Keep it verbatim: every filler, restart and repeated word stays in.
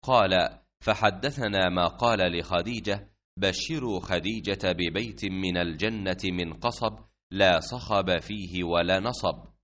قال: فحدثنا ما قال لخديجة: بشروا خديجة ببيت من الجنة من قصب لا صخب فيه ولا نصب.